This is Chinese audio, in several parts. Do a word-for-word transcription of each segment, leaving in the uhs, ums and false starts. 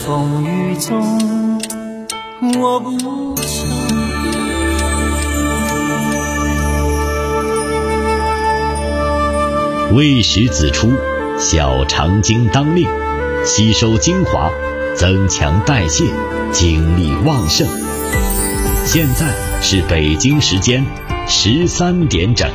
风雨中，我不曾。 未时子出，小肠经当令，吸收精华，增强代谢，精力旺盛。现在是北京时间十三点整。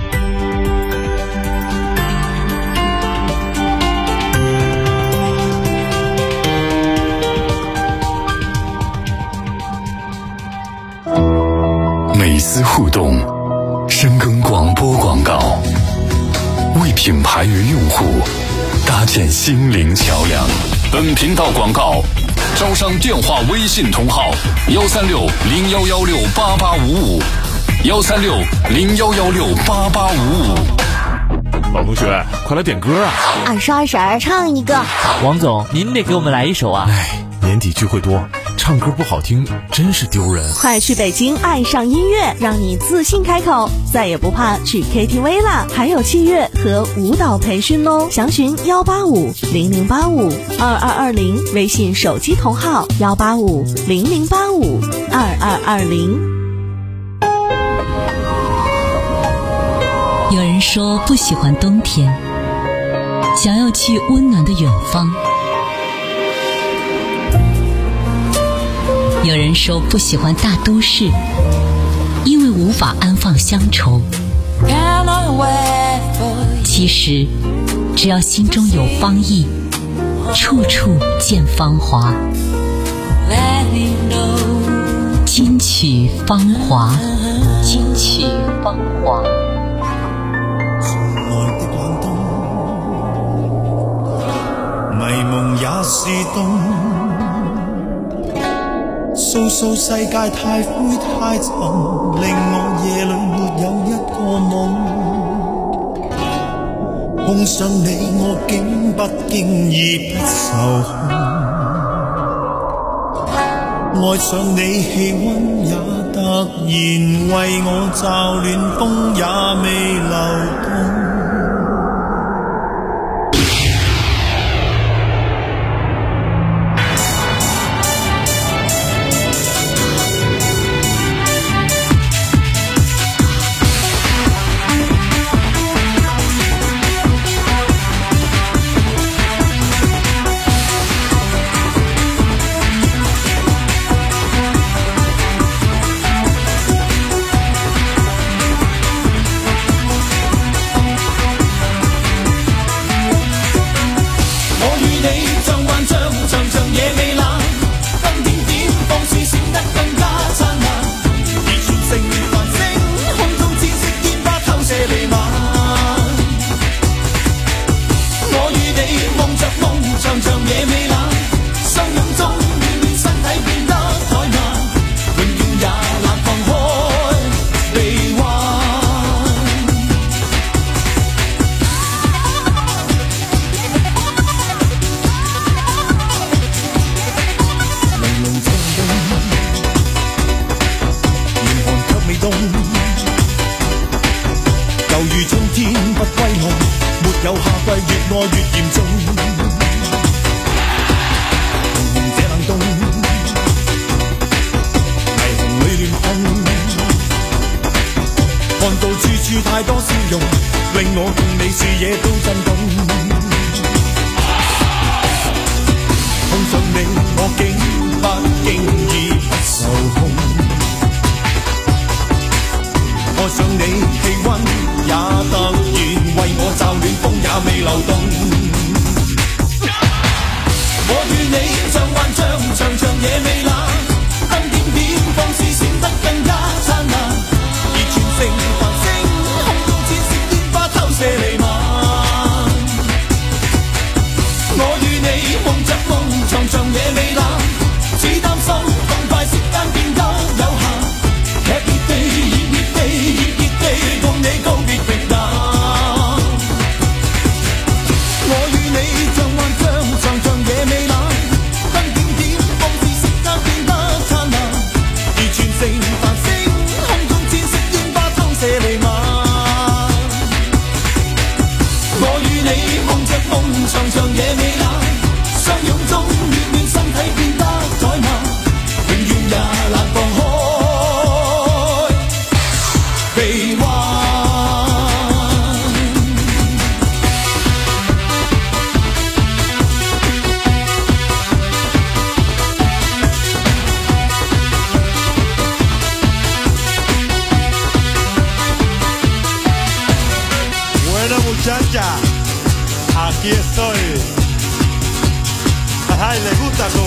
每丝互动，深耕广播广告，为品牌与用户搭建心灵桥梁。本频道广告招商电话微信同号：幺三六零幺幺六八八五五，幺三六零幺幺六八八五五。 老同学，快来点歌啊！ 二十二婶唱一个。 王总，您得给我们来一首啊！ 哎，年底聚会多，唱歌不好听真是丢人。 快去北京爱上音乐，让你自信开口，再也不怕去 K T V 啦！还有器乐和舞蹈培训哦，详询幺八五零零八五二二二零，微信手机同号幺八五零零八五二二二零。 有人说不喜欢冬天，想要去温暖的远方。有人说不喜欢大都市，因为无法安放乡愁。其实只要心中有芳意，处处见芳华。金曲芳华，金曲芳华。 迷夢也是冬，訴訴世界太灰太沉，令我夜裏沒有一個夢。碰上你我竟不經意不受控，愛上你氣溫也突然為我驟暖，風也未流動。 我與你夢着夢，長長夜未冷。 estoy. Ay, le gusta tú.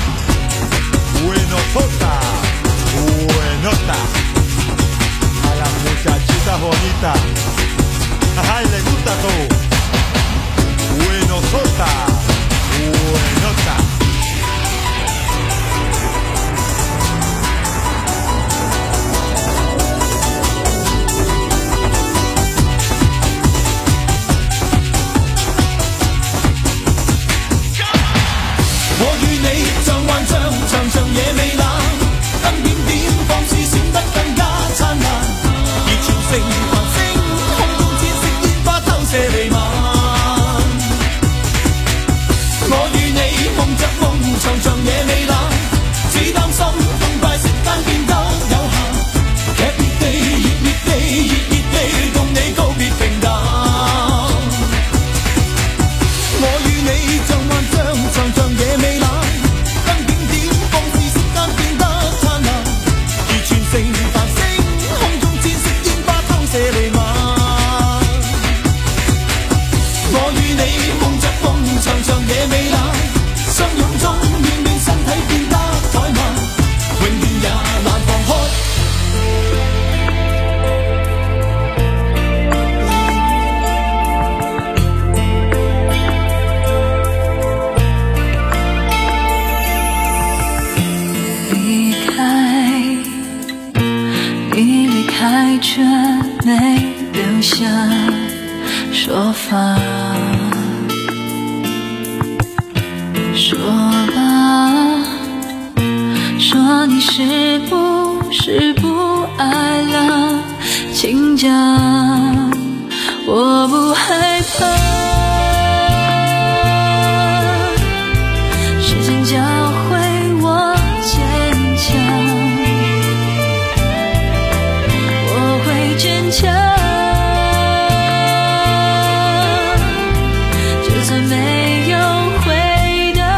Buenotota, buenota. A las muchachitas bonitas. Ay, le gusta tú. Buenotota, buenota. 却没留下说法，说吧，说你是不是不爱了请讲，我不害怕，时间教会我坚强，坚强，就算没有回答。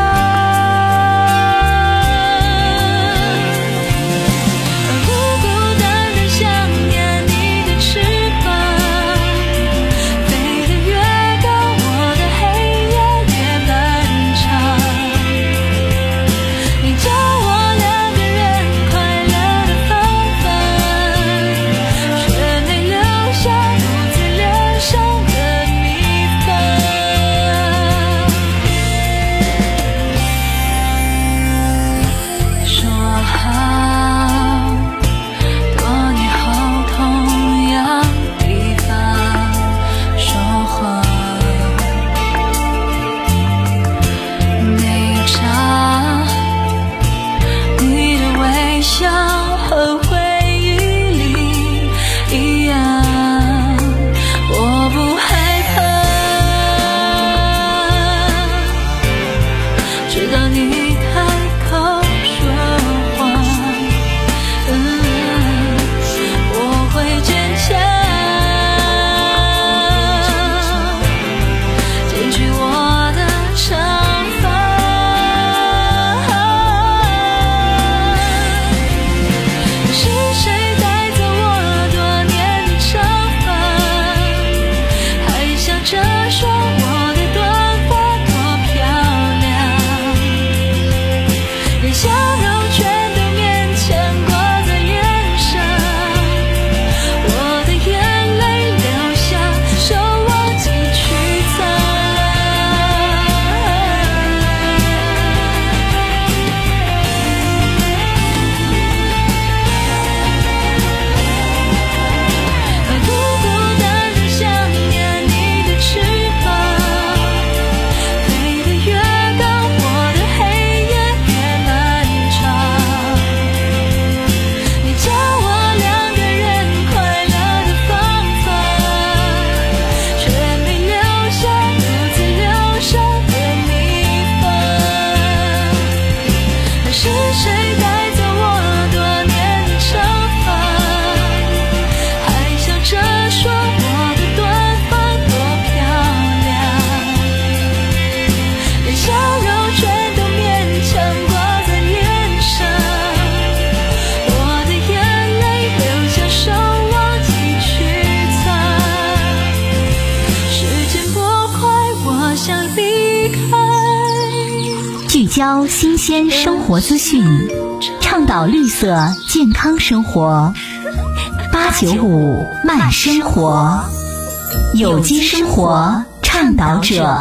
孤孤单单想念你的翅膀，飞得越高，我的黑夜越漫长。你教我两个人快乐的方法，和回忆里一样，我不害怕，直到你开口说谎，嗯，我会坚强，剪去我的长发。我交新鲜生活资讯，倡导绿色健康生活。八九五慢生活，有机生活倡导者。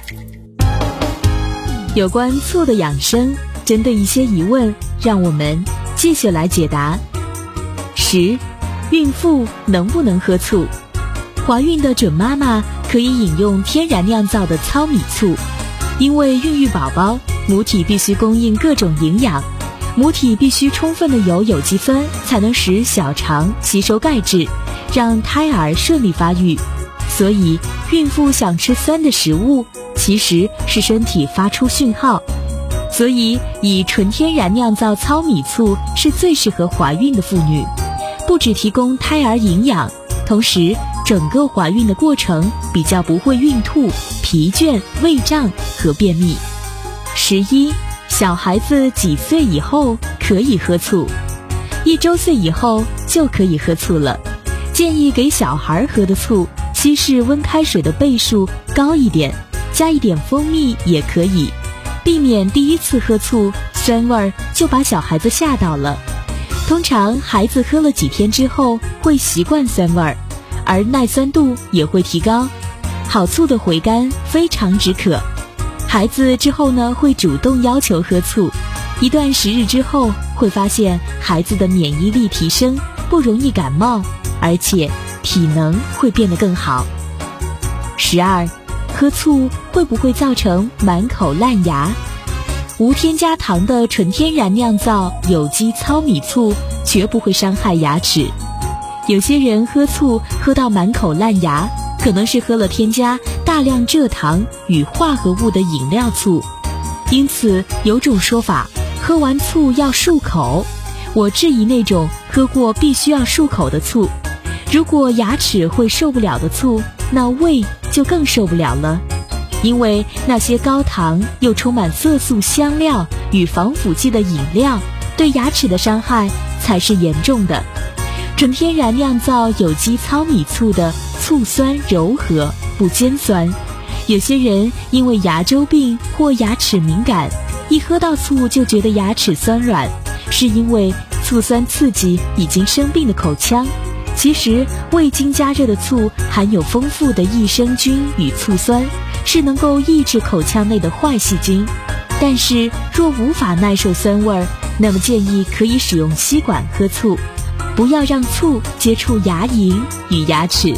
有关醋的养生，针对一些疑问，让我们继续来解答。十，孕妇能不能喝醋？怀孕的准妈妈可以饮用天然酿造的糙米醋，因为孕育宝宝，母体必须供应各种营养，母体必须充分的有有机酸，才能使小肠吸收钙质，让胎儿顺利发育。所以，孕妇想吃酸的食物，其实是身体发出讯号。所以，以纯天然酿造糙米醋是最适合怀孕的妇女，不只提供胎儿营养，同时整个怀孕的过程比较不会孕吐、疲倦、胃胀和便秘。十一，小孩子几岁以后可以喝醋？一周岁以后就可以喝醋了。建议给小孩喝的醋，稀释温开水的倍数高一点，加一点蜂蜜也可以，避免第一次喝醋酸味儿就把小孩子吓到了。通常孩子喝了几天之后会习惯酸味儿，而耐酸度也会提高。好醋的回甘非常止渴，孩子之后呢会主动要求喝醋，一段时日之后会发现孩子的免疫力提升，不容易感冒，而且体能会变得更好。十二，喝醋会不会造成满口烂牙？无添加糖的纯天然酿造有机糙米醋绝不会伤害牙齿。有些人喝醋喝到满口烂牙，可能是喝了添加大量蔗糖与化合物的饮料醋。因此有种说法，喝完醋要漱口。我质疑那种喝过必须要漱口的醋。如果牙齿会受不了的醋，那胃就更受不了了。因为那些高糖又充满色素香料与防腐剂的饮料，对牙齿的伤害才是严重的。纯天然酿造有机糙米醋的醋酸柔和，不尖酸。有些人因为牙周病或牙齿敏感，一喝到醋就觉得牙齿酸软，是因为醋酸刺激已经生病的口腔。其实未经加热的醋含有丰富的益生菌与醋酸，是能够抑制口腔内的坏细菌。但是若无法耐受酸味儿，那么建议可以使用吸管喝醋，不要让醋接触牙龈与牙齿。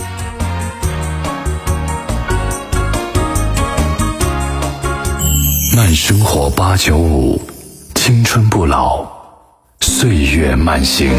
慢生活八九五，青春不老，岁月慢行。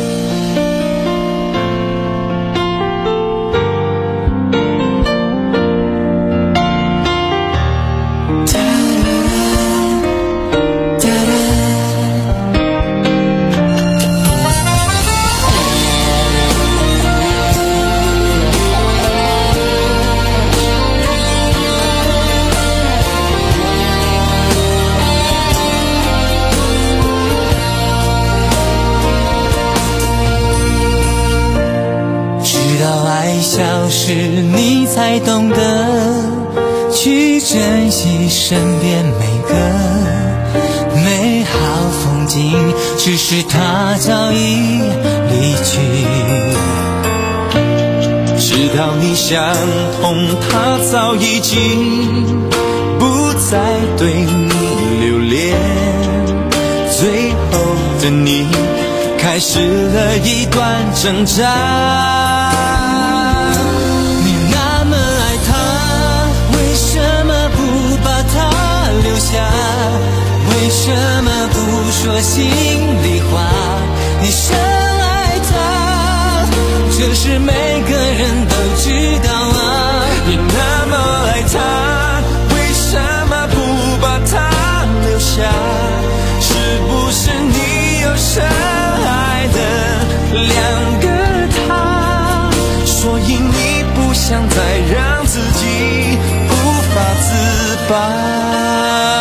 消失你才懂得去珍惜身边每个美好风景，只是它早已离去。知道你想通，它早已经不再对你留恋。最后的你开始了一段挣扎。为什么不说心里话？你深爱他，这是每个人都知道啊。你那么爱他，为什么不把他留下？是不是你有深爱的两个他？所以你不想再让自己无法自拔。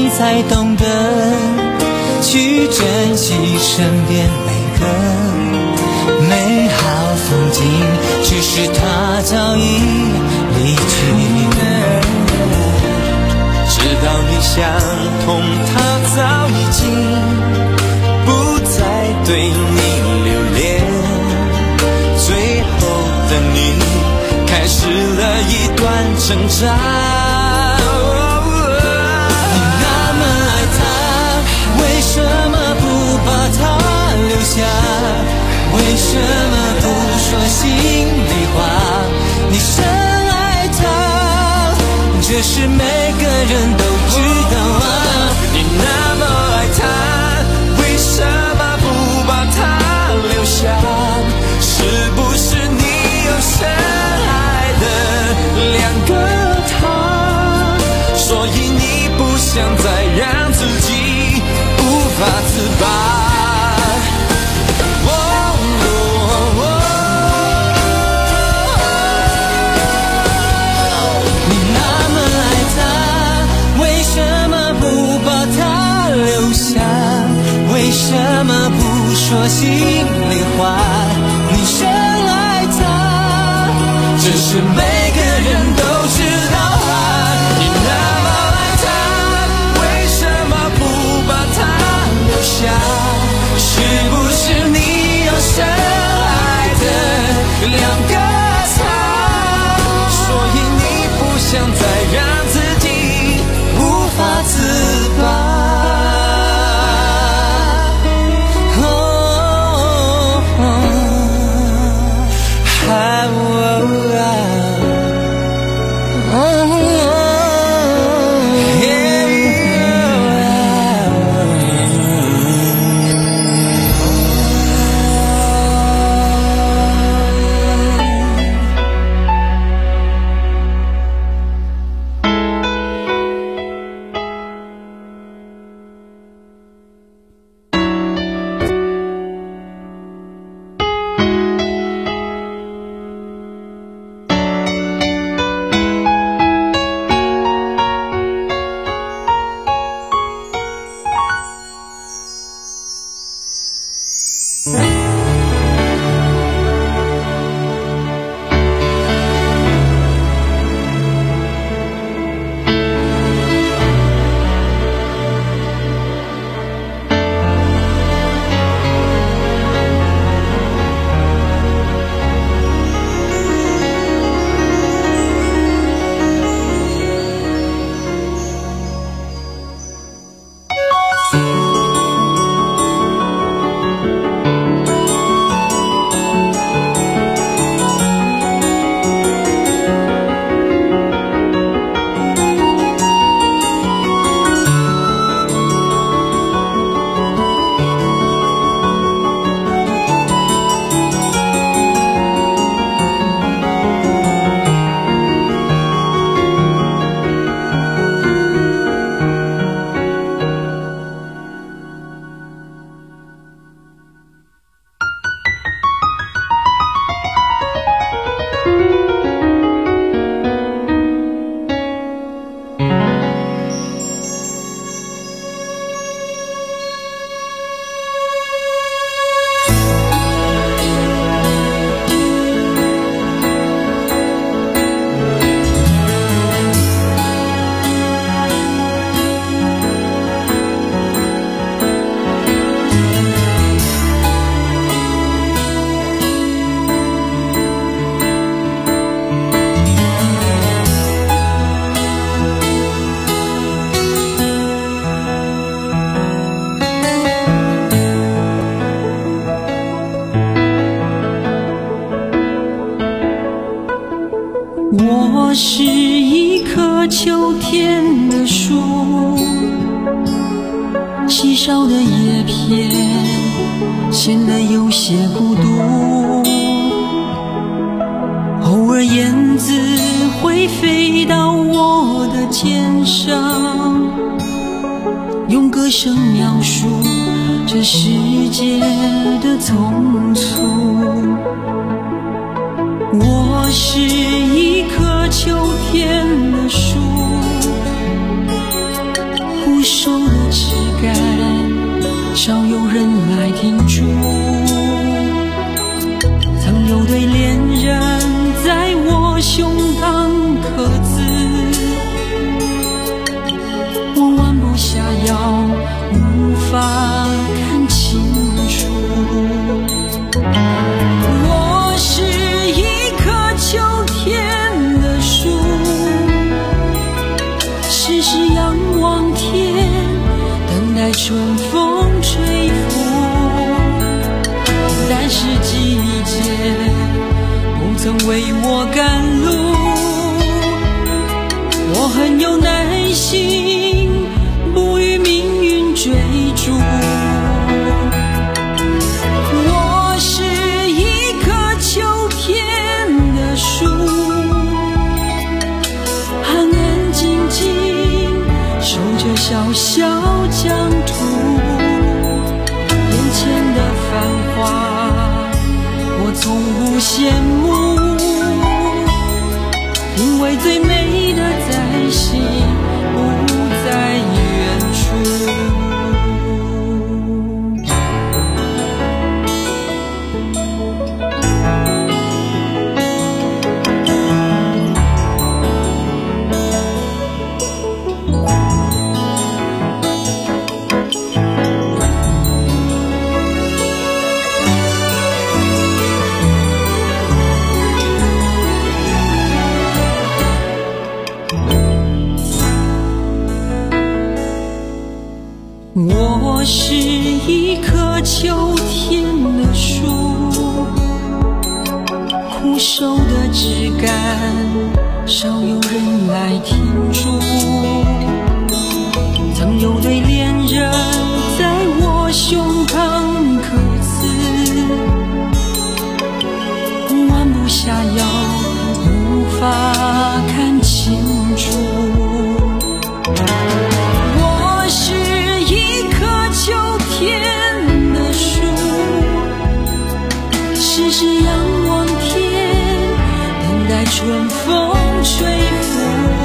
才懂得去珍惜身边每个美好风景，只是他早已离去。知道你想通，他早已经不再对你留恋，最后的你开始了一段挣扎。你那么爱他，为什么不把他留下？为什么不说心里话？你深爱他，这是每个人都知道啊。你那么爱他，为什么不把他留下？是不是你有深爱的两个他？所以你不想再让自己无法自拔。为什么不说心里话？你深爱他，只是每个人都知道啊。你那么爱他，为什么不把他留下？是不是你有深爱的两个他？所以你不想再让自己无法自拔。 我是一棵秋天的树，稀少的叶片显得有些孤独，偶尔燕子会飞到我的肩上，用歌声描述这世界的匆促。我是一棵秋天的树，呼枯瘦的枝干，少有人来停驻。曾有对恋人在我胸膛刻字，我弯不下腰，无法看清楚。我是一棵秋天的树，时时仰望天，等待春风吹拂。但是季节不曾为我赶路，我很有耐心，不与命运追逐。我是一棵秋天的树，安安静静守着小小疆土。眼前的繁华我从不羡慕，因为最美的在心，不在远处。我是一棵秋天的树，枯瘦的枝干，少有人来停驻。曾有对恋人在我胸膛刻字，弯不下腰，无法看清楚。秋天的树，时时仰望天，等待春风吹拂。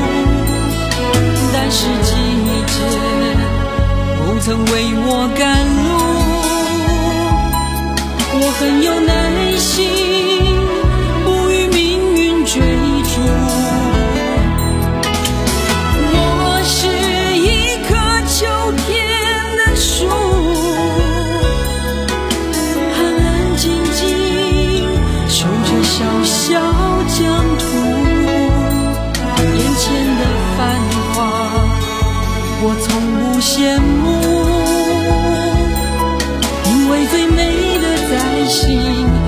但是季节不曾为我赶路，我很有耐心，不与命运追逐。我是一棵秋天树，安安静静守着小小疆土。眼前的繁华我从不羡慕，因为最美的在心，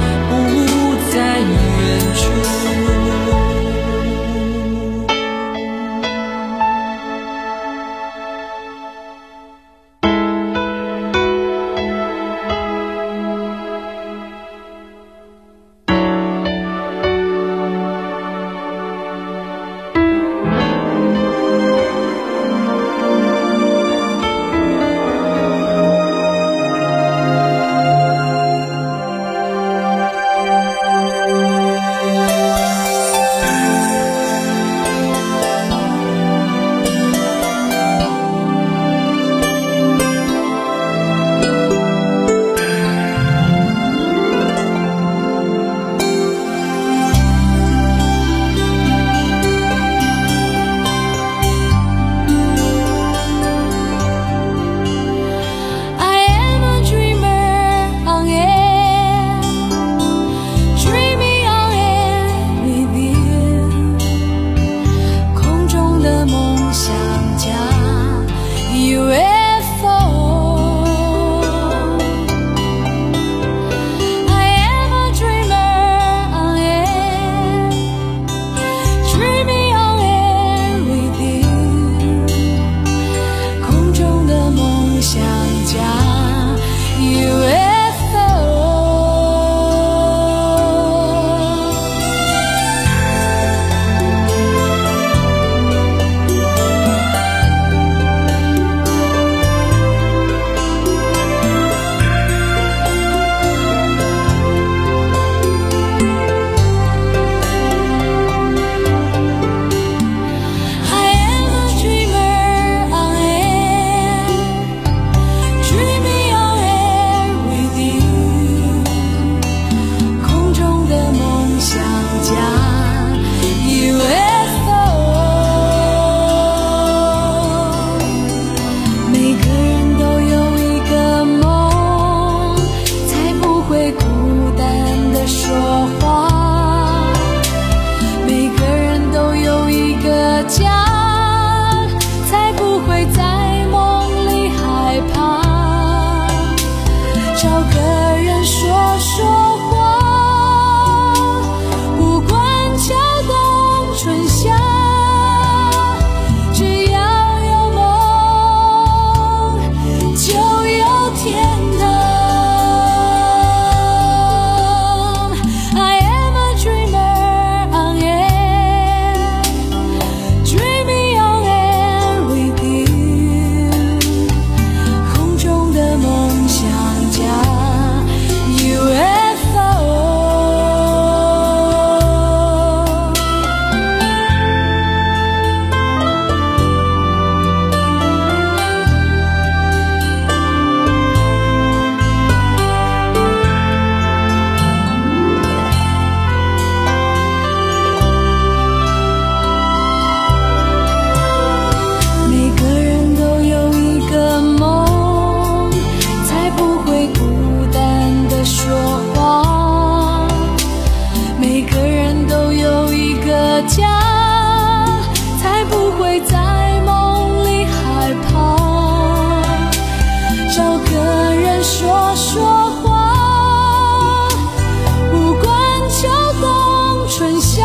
说说话，不管秋冬春夏，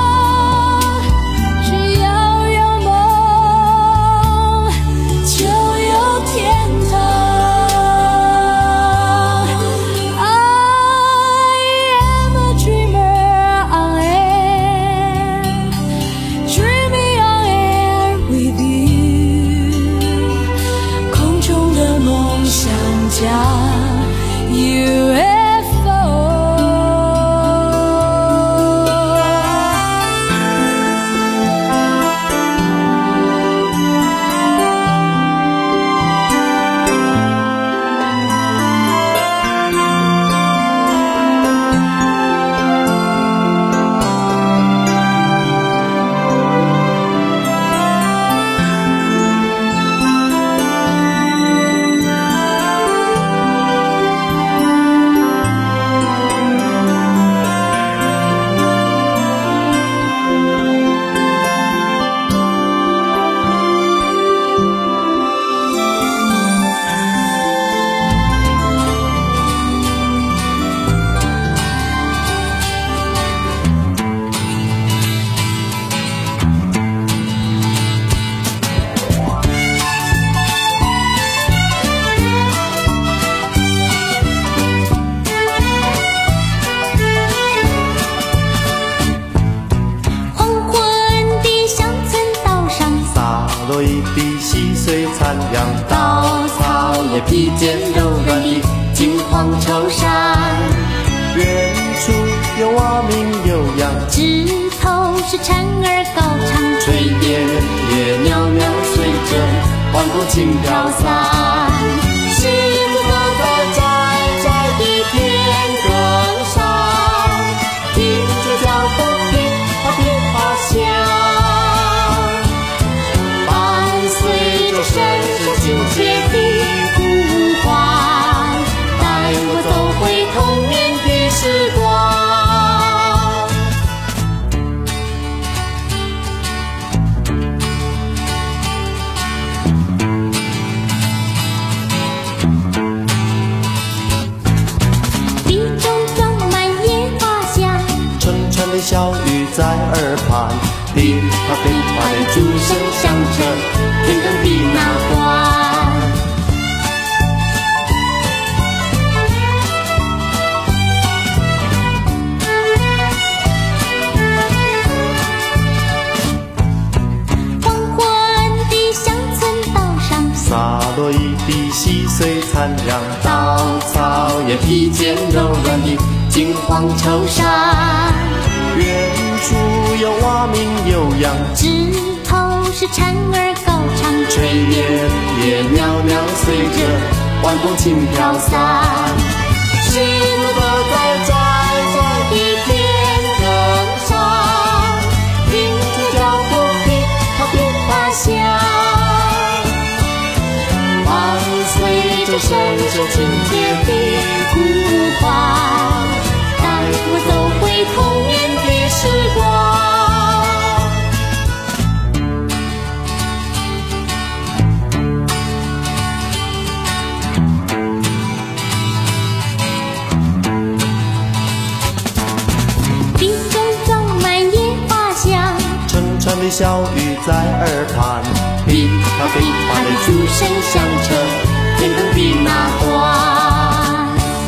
只要有梦就有天堂。U F O 披肩柔软的金黄绸衫，远处有蛙鸣悠扬， 枝头是蝉儿高唱， 炊烟也袅袅随着晚风轻飘散。狮子都在窄窄的田埂上，听着脚步噼啪噼啪响，伴随着深深亲切的童年的时光。 地中装满野花香， 沉沉的小雨在耳畔，噼啪噼啪的竹声响彻天空的那端。洒落一地细碎残阳，稻草也披肩柔软的金黄绸衫。远处有蛙鸣悠扬， 枝头是蝉儿高唱， 炊烟也袅袅随着晚风轻飘散。狮子都在窄窄的田埂上，听着脚步噼啪噼啪响，随着深深亲切的呼唤，带我走回童年的时光。 地中装满野花香， 沉沉的小雨在耳畔，噼啪噼啪的竹声响彻天空的那端。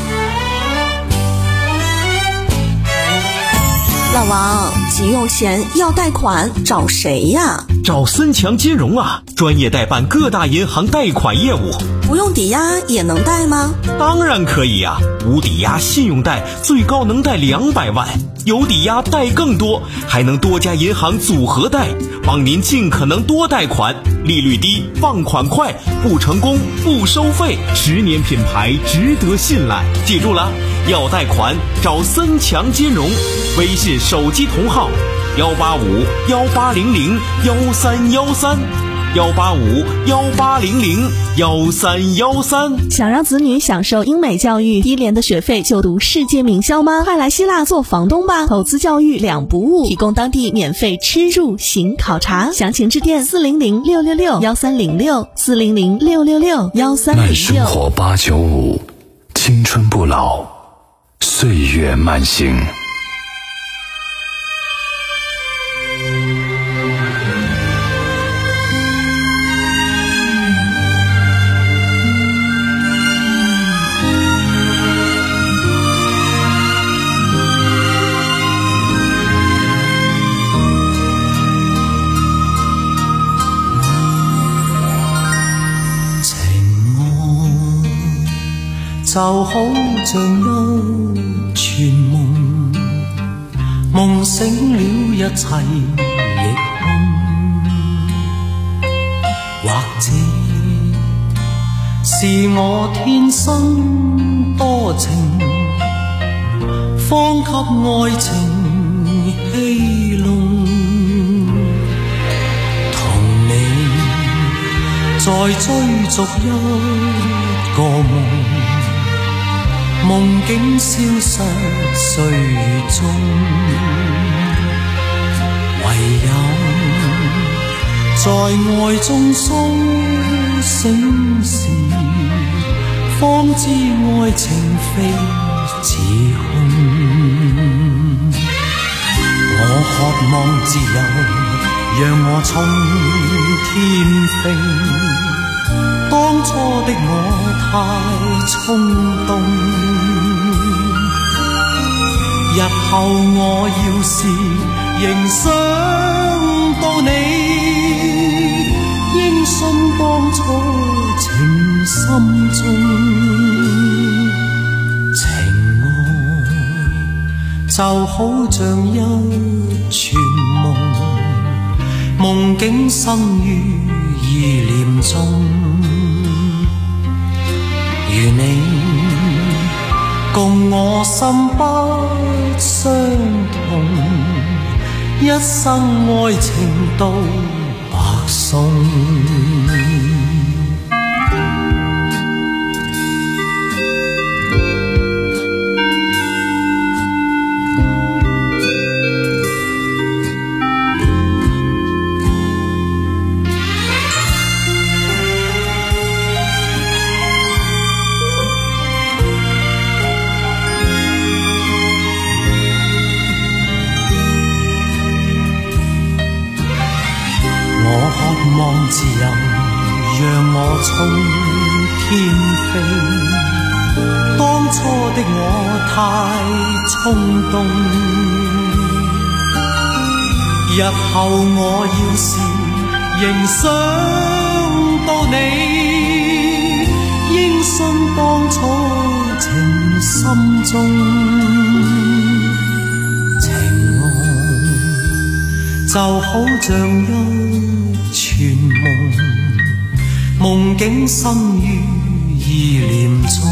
老王，急用钱要贷款找谁呀？ 找森强金融啊，专业代办各大银行贷款业务。 不用抵押也能贷吗？ 当然可以呀、啊，无抵押信用贷最高能贷两百万，有抵押贷更多，还能多家银行组合贷，帮您尽可能多贷款，利率低，放款快，不成功不收费，十年品牌值得信赖。记住了，要贷款找森强金融，微信手机同号幺八五幺八零零幺三幺三。幺八五幺八零零幺三幺三。 想让子女享受英美教育，低廉的学费就读世界名校吗？快来希腊做房东吧！投资教育两不误，提供当地免费吃住行考察。详情致电四零零六六六幺三零六四零零六六六幺三零六。 慢生活八九五， 青春不老，岁月慢行。 就好像一串夢，夢醒了一切亦空，或者是我天生多情，方給愛情戲弄，同你再追逐一個夢，夢境消失歲月中，唯有在愛中甦醒時，方知愛情非似空。我渴望自由，讓我衝天飛，當初的我太衝動，日後我要是仍想到你，應信當初情深中，情愛就好像一串夢，夢境生於意念中，如你共我心不相同，一生愛情都白送。望自由，讓我衝天飛，當初的我太衝動，日後我要是仍想到你，應信當初情深中，情愛就好像一串夢，夢境生於意念中，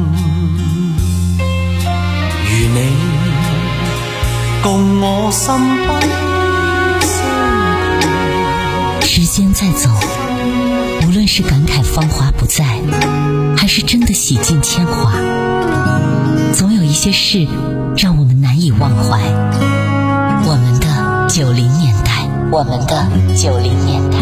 如你共我心不相同。 時間在走，無論是感慨芳華不再，還是真的洗盡鉛華，總有一些事讓我們難以忘懷。我們的九零年代，我們的九零年代。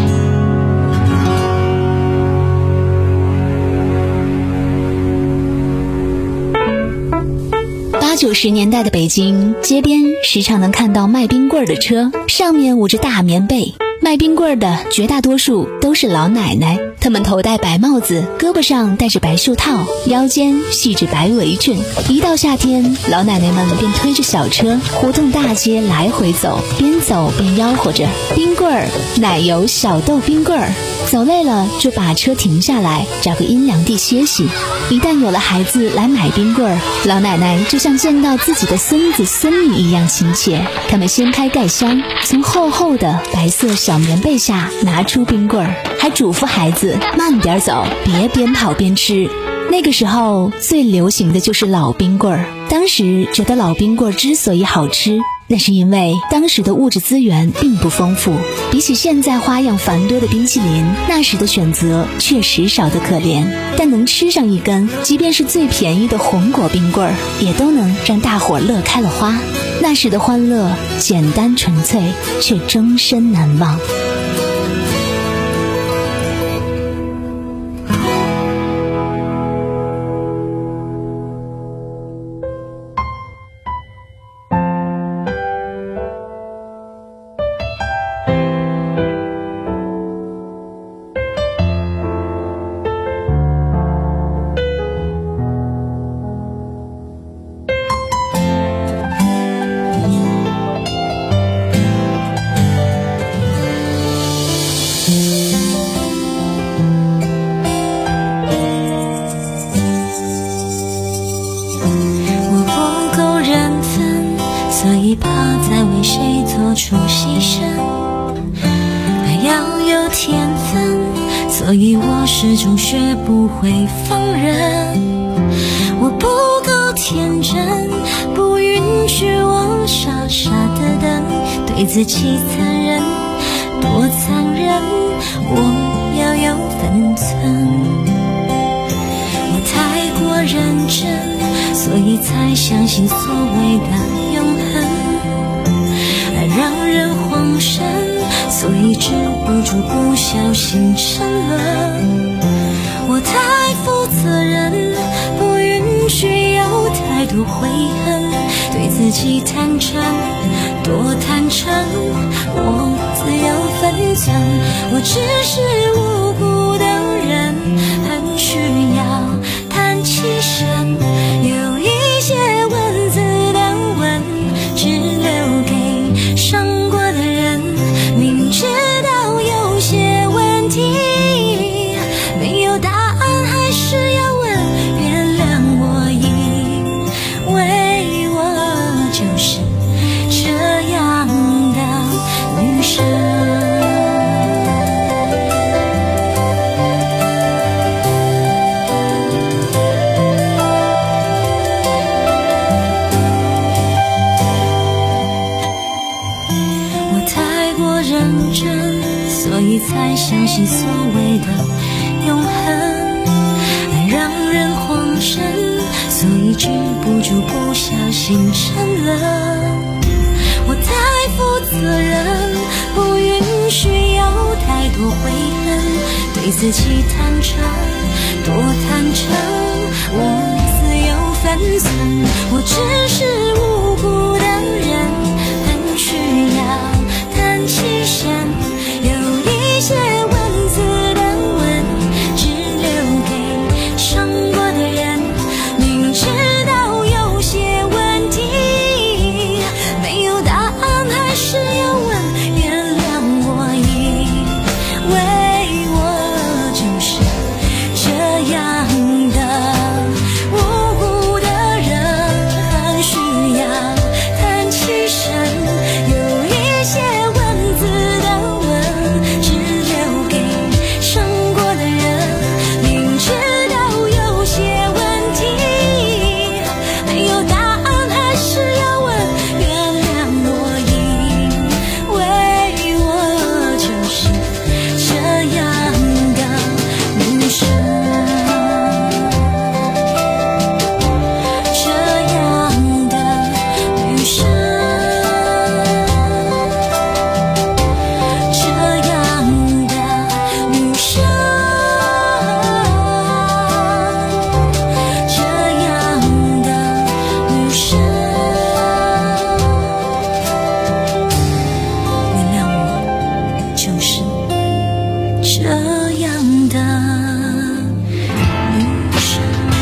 八九十年代的北京，街边时常能看到卖冰棍的车，上面捂着大棉被。卖冰棍的绝大多数都是老奶奶，她们头戴白帽子，胳膊上戴着白袖套，腰间系着白围裙。一到夏天，老奶奶们便推着小车，胡同大街来回走，边走边吆喝着冰棍儿、奶油小豆冰棍儿。走累了就把车停下来，找个阴凉地歇息。一旦有了孩子来买冰棍儿，老奶奶就像见到自己的孙子孙女一样亲切。他们掀开盖箱，从厚厚的白色小棉被下拿出冰棍儿，还嘱咐孩子慢点走，别边跑边吃。那个时候最流行的就是老冰棍儿。当时觉得老冰棍儿之所以好吃，那是因为当时的物质资源并不丰富，比起现在花样繁多的冰淇淋，那时的选择确实少得可怜。但能吃上一根，即便是最便宜的红果冰棍儿，也都能让大伙乐开了花。那时的欢乐简单纯粹，却终身难忘。 也不会放任。我不够天真，不允许我傻傻的等，对自己残忍，多残忍，我要有分寸。我太过认真，所以才相信所谓的永恒，爱让人慌神，所以止不住不小心沉沦。我太负责任，不允许有太多悔恨，对自己坦诚，多坦诚，我自有分寸。我只是无辜的人，很需要叹气声，有一些文字的吻，只留给伤过的人。明知道有些问题没有答案，还是要问，原谅我，因为我就是这样的女生。所以才相信所谓的永恒，爱让人慌神，所以止不住不小心沉沦。我太负责任，不允许有太多悔恨，对自己坦诚，多坦诚，我自有分寸。我只是无辜的人，很需要叹气声，有一些文字的吻，只留给伤过的人。明知道有些问题没有答案，还是要问，原谅我，因为我就是这样的无辜的人，很需要叹气声，有一些文字的吻，只留给伤过的人。明知道有些问题没有答案，还是要问，原谅我，因为我就是这样的女生，这样的女生，这样的女生，这样的女生。原谅我，就是这样的女生。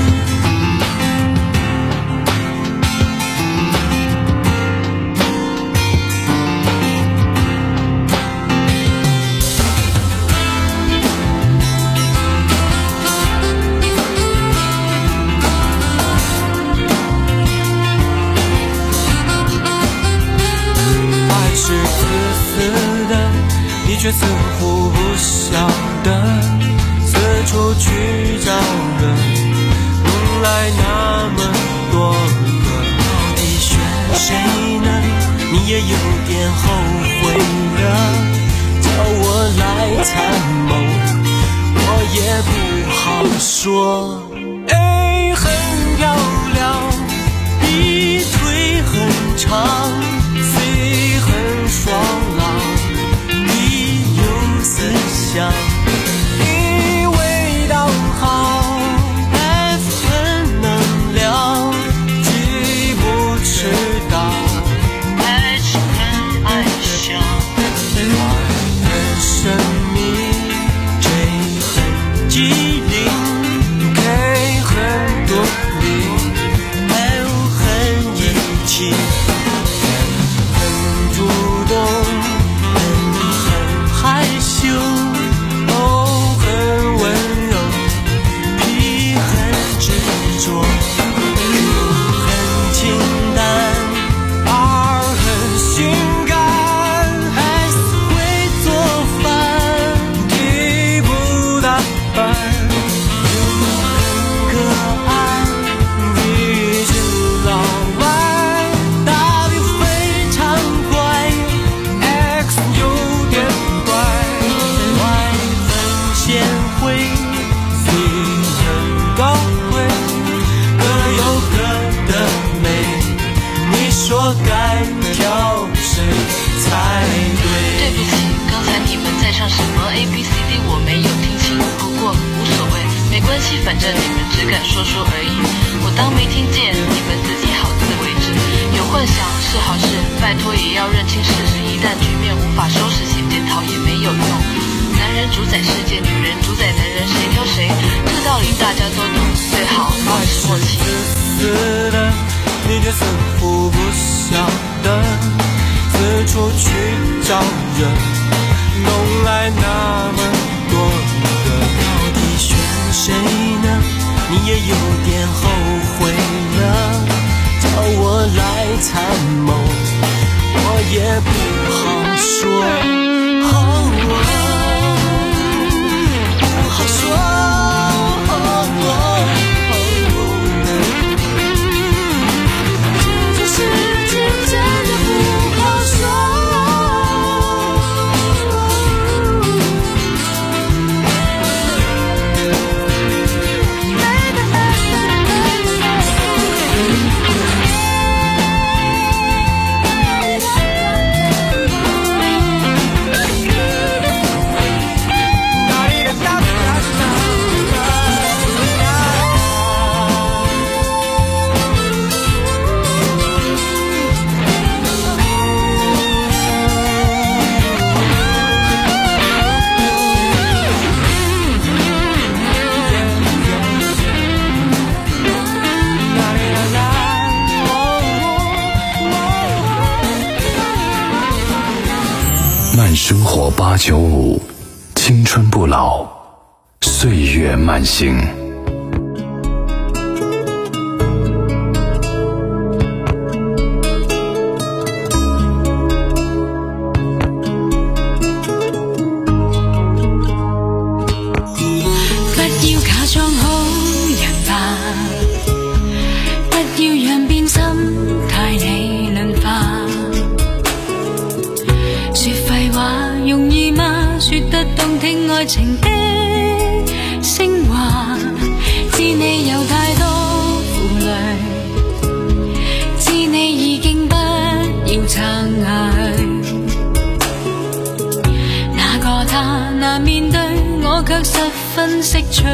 爱是自私的，你却似乎不晓得，四处去找人，梦来那么多个，到底选谁呢？你也有点后悔了，叫我来参谋，我也不好说。A 很漂亮， B 腿很长， C 很爽朗， D 有思想， E 味道好， F 很能量， G 不迟到， H 很爱笑， I 很神秘， J 很机灵， K 很多灵， L 很义气。 A B C D 我没有听清，不过无所谓，没关系，反正你们只敢说说而已。我当没听见，你们自己好自为之。有幻想是好事，拜托也要认清事实。一旦局面无法收拾，先检讨也没有用。男人主宰世界，女人主宰男人，谁挑谁？这道理大家都懂，最好保持默契。 死的，你却似乎不晓得，四处去找人，弄来那么多的，到底选谁呢？你也有点后悔了，叫我来参谋，我也不好说，哦，不好说，哦哦这世界真的不好说。 慢生活八九五，青春不老，岁月慢行。 不要假裝好人吧，不要讓變心態理論化。說廢話容易嗎？說得動聽愛情的昇華，知你有太多負累，知你已經不要撐下去。那個他難面對，我卻十分識趣。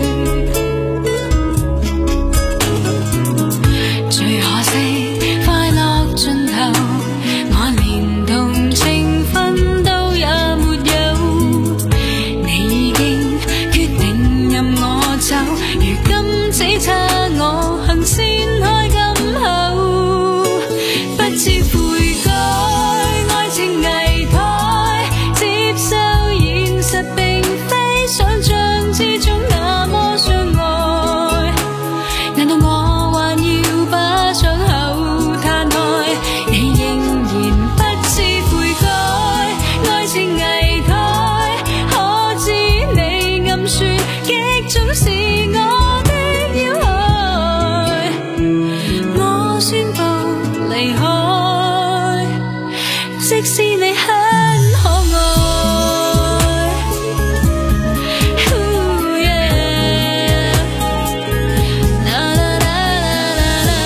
最可惜快樂盡頭，我連同情分都也沒有。你已經決定任我走，如今只差我行先開金口，不知悔改，愛情危殆，接受現實並非想象之中那麼相愛。難道我還要把傷口攤開？你仍然不知悔改，愛情危殆，可知你暗算擊中是我的要害。我宣布離開，即使你很可愛。Ooh, yeah. La, la, la, la, la,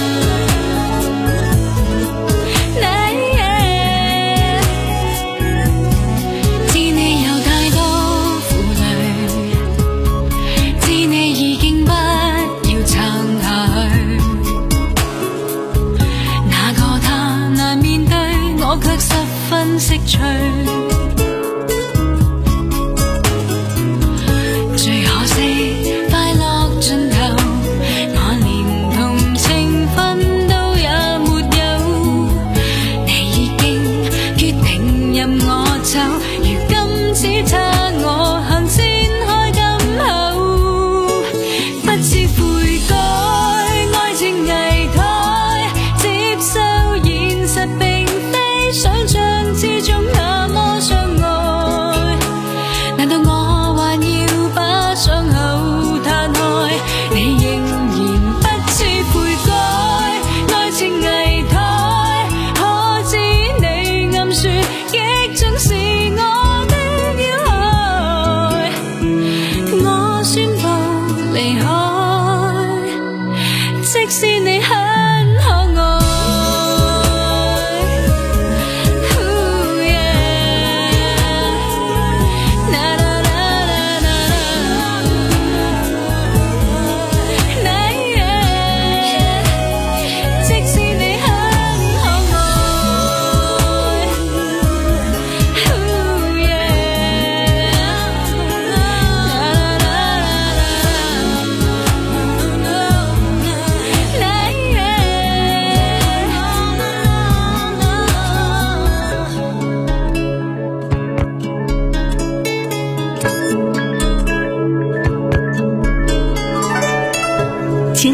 la, yeah. 知你有太多負累，知你已經不要撐下去。那個他難面對，我卻十分識趣。最可惜快樂盡頭，我連同情分都也沒有。你已經決定任我走，如今只差我行先開金口，不知悔改，愛情危殆，接受現實並非想象之中那麼相愛。難道我還要把傷口攤開？你仍然不知悔改，愛情危殆，可知你暗算擊中是我的要害。我宣布離開，即使你很可愛。Ooh, yeah. Na,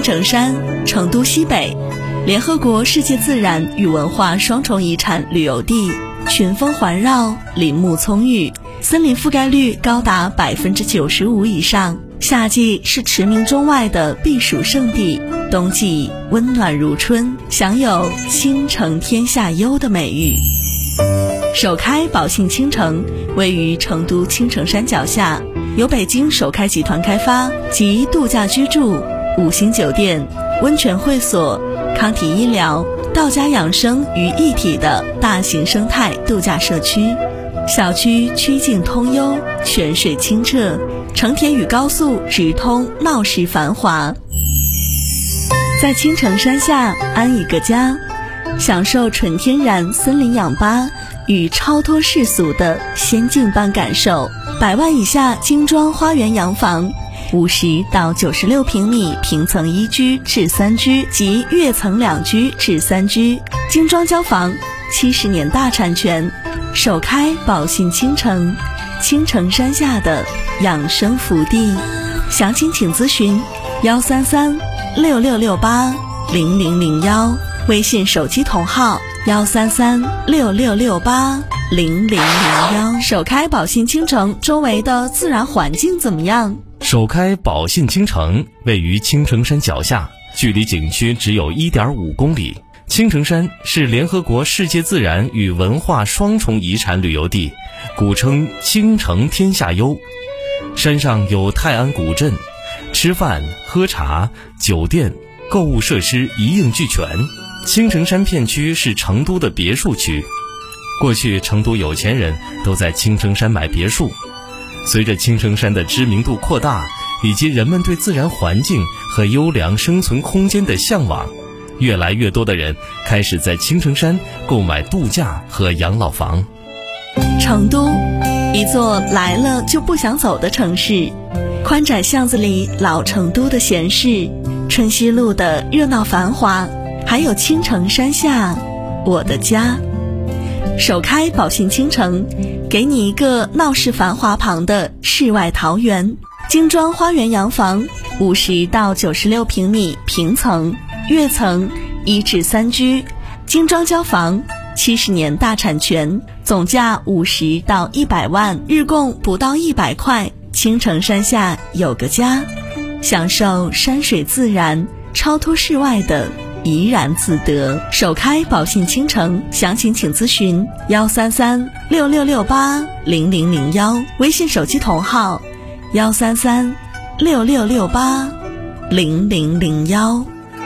青城山，成都西北，联合国世界自然与文化双重遗产旅游地，群峰环绕，林木葱郁，森林覆盖率高达百分之九十五以上。夏季是驰名中外的避暑胜地，冬季温暖如春，享有倾城天下优的美誉。首开宝信倾城位于成都青城山脚下，由北京首开集团开发，集度假居住、五星酒店、温泉会所、康体医疗、道家养生于一体的大型生态度假社区。小区曲径通幽，泉水清澈，城铁与高速直通，闹市繁华。在青城山下安一个家，享受纯天然森林氧吧与超脱世俗的仙境般感受。百万以下精装花园洋房，五十到九十六平米平层一居至三居及跃层两居至三居，精装交房，七十年大产权，首开宝信倾城，青城山下的养生福地。详情请咨询幺三三六六六八零零零幺，微信手机同号幺三三六六六八零零零幺。首开宝信倾城周围的自然环境怎么样？ 首开宝信倾城位于青城山脚下，距离景区只有 一点五公里。青城山是联合国世界自然与文化双重遗产旅游地，古称青城天下优。山上有泰安古镇，吃饭、喝茶、酒店、购物设施一应俱全。青城山片区是成都的别墅区，过去成都有钱人都在青城山买别墅。随着青城山的知名度扩大，以及人们对自然环境和优良生存空间的向往，越来越多的人开始在青城山购买度假和养老房。 成都，一座来了就不想走的城市，宽窄巷子里老成都的闲适，春熙路的热闹繁华，还有青城山下我的家。首开宝信倾城，给你一个闹市繁华旁的世外桃源。精装花园洋房，五十到九十六平米平层，跃层一至三居，精装交房，七十年大产权，总价五十到一百万，日供不到一百块。青城山下有个家，享受山水自然，超脱世外的怡然自得。首开宝信倾城，详情请咨询幺三三六六六八零零零幺，微信手机同号幺三三六六六八零零零幺。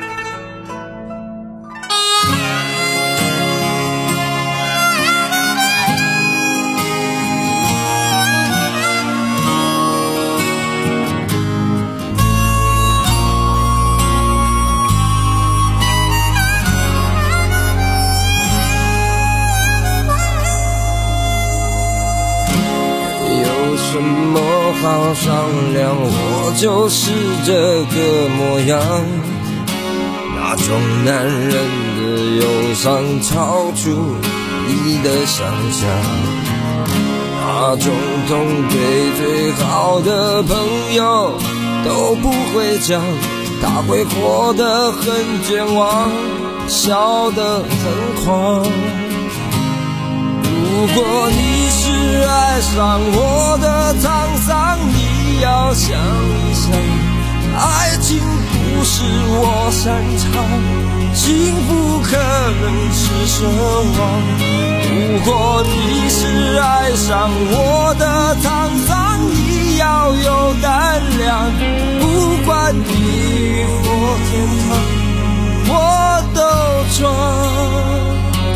什么好商量，我就是这个模样，那种男人的忧伤超出你的想象，那种痛对最好的朋友都不会讲，他会活得很健忘，笑得很狂。如果你是爱上我的沧桑，你要想一想，爱情不是我擅长，幸福可能是奢望。如果你是爱上我的沧桑，你要有胆量，不管地狱或天堂，我都闯。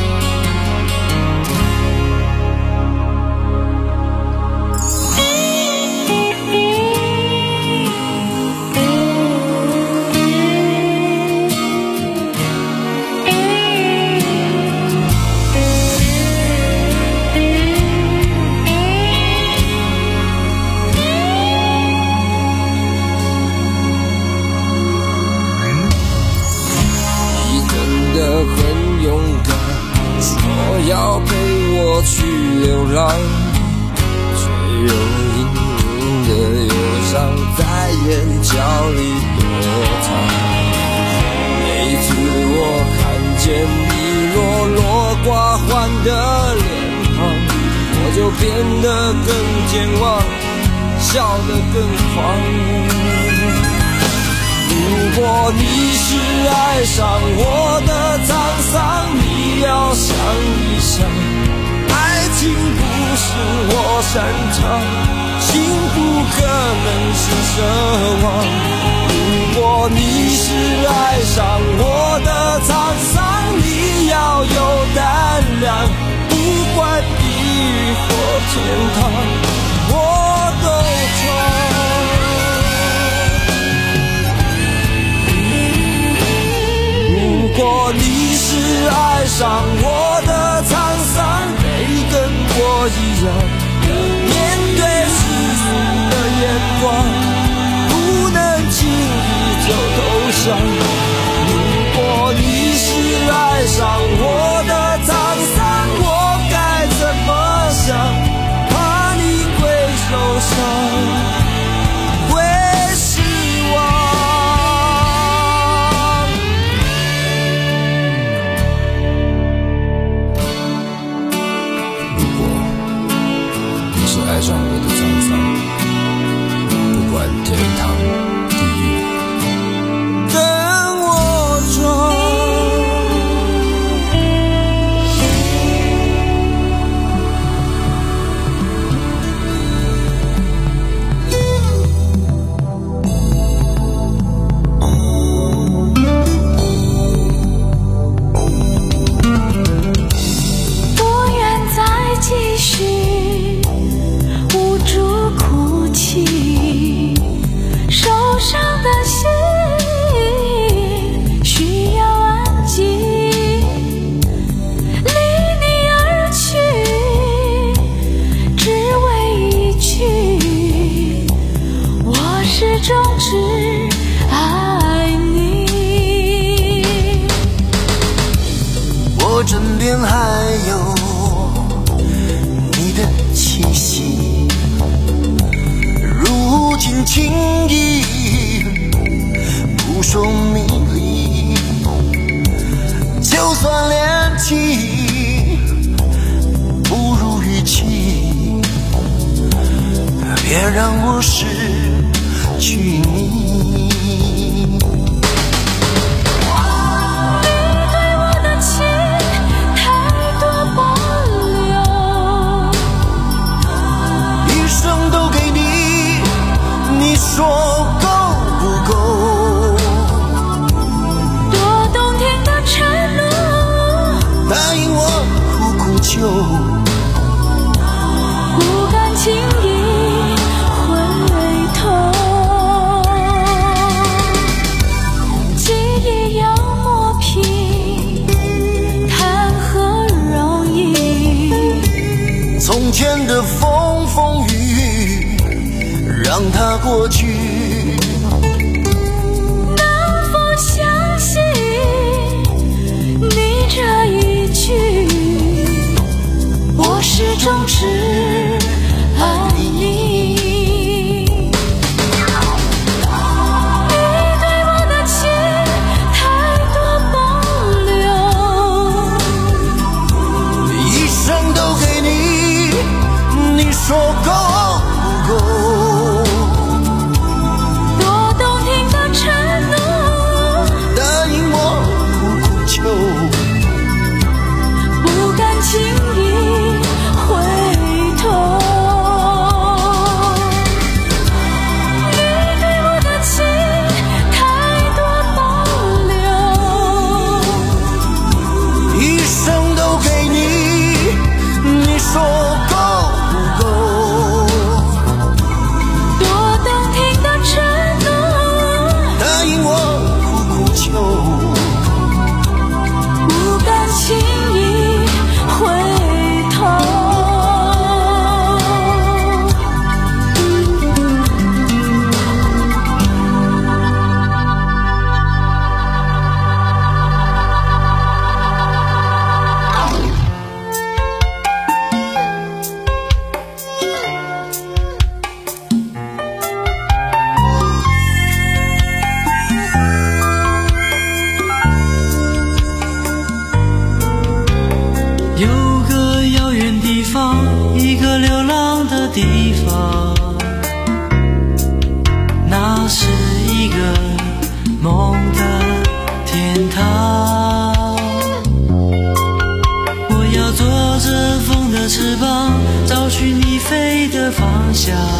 很勇敢，说要陪我去流浪，却有隐隐的忧伤在眼角里躲藏。 见你落落寡欢的脸庞，我就变得更健忘，笑得更狂。如果你是爱上我的沧桑，你要想一想，爱情不是我擅长，幸福可能是奢望。如果你是爱上我的沧桑，你要有胆量，不管地狱或天堂，我都闯。如果你是爱上我的沧桑，得跟我一样面对世俗的眼光，不能轻易就投降。如果你是爱上我的沧桑，我该怎么想？怕你会受伤，会失望。爱上我的沧桑，不管天堂地狱，跟我闯。 不愿再继续无助哭泣，受伤的心需要安静，离你而去，只为一句，我始终只爱你。 我枕边还有你的气息，如今轻易不说明理，就算连气不如预期，别让我失去你。说够不够？ 多动听的承诺， 答应我苦苦求， 不敢轻易回头。记忆要磨平，谈何容易？ 从前的风风雨雨，让它过去。 能否相信你这一句，我始终只爱你。你对我的情太多保留，一生都给你，你说够不够？ 方，一个流浪的地方，那是一个梦的天堂。我要做着风的翅膀，找寻你飞的方向。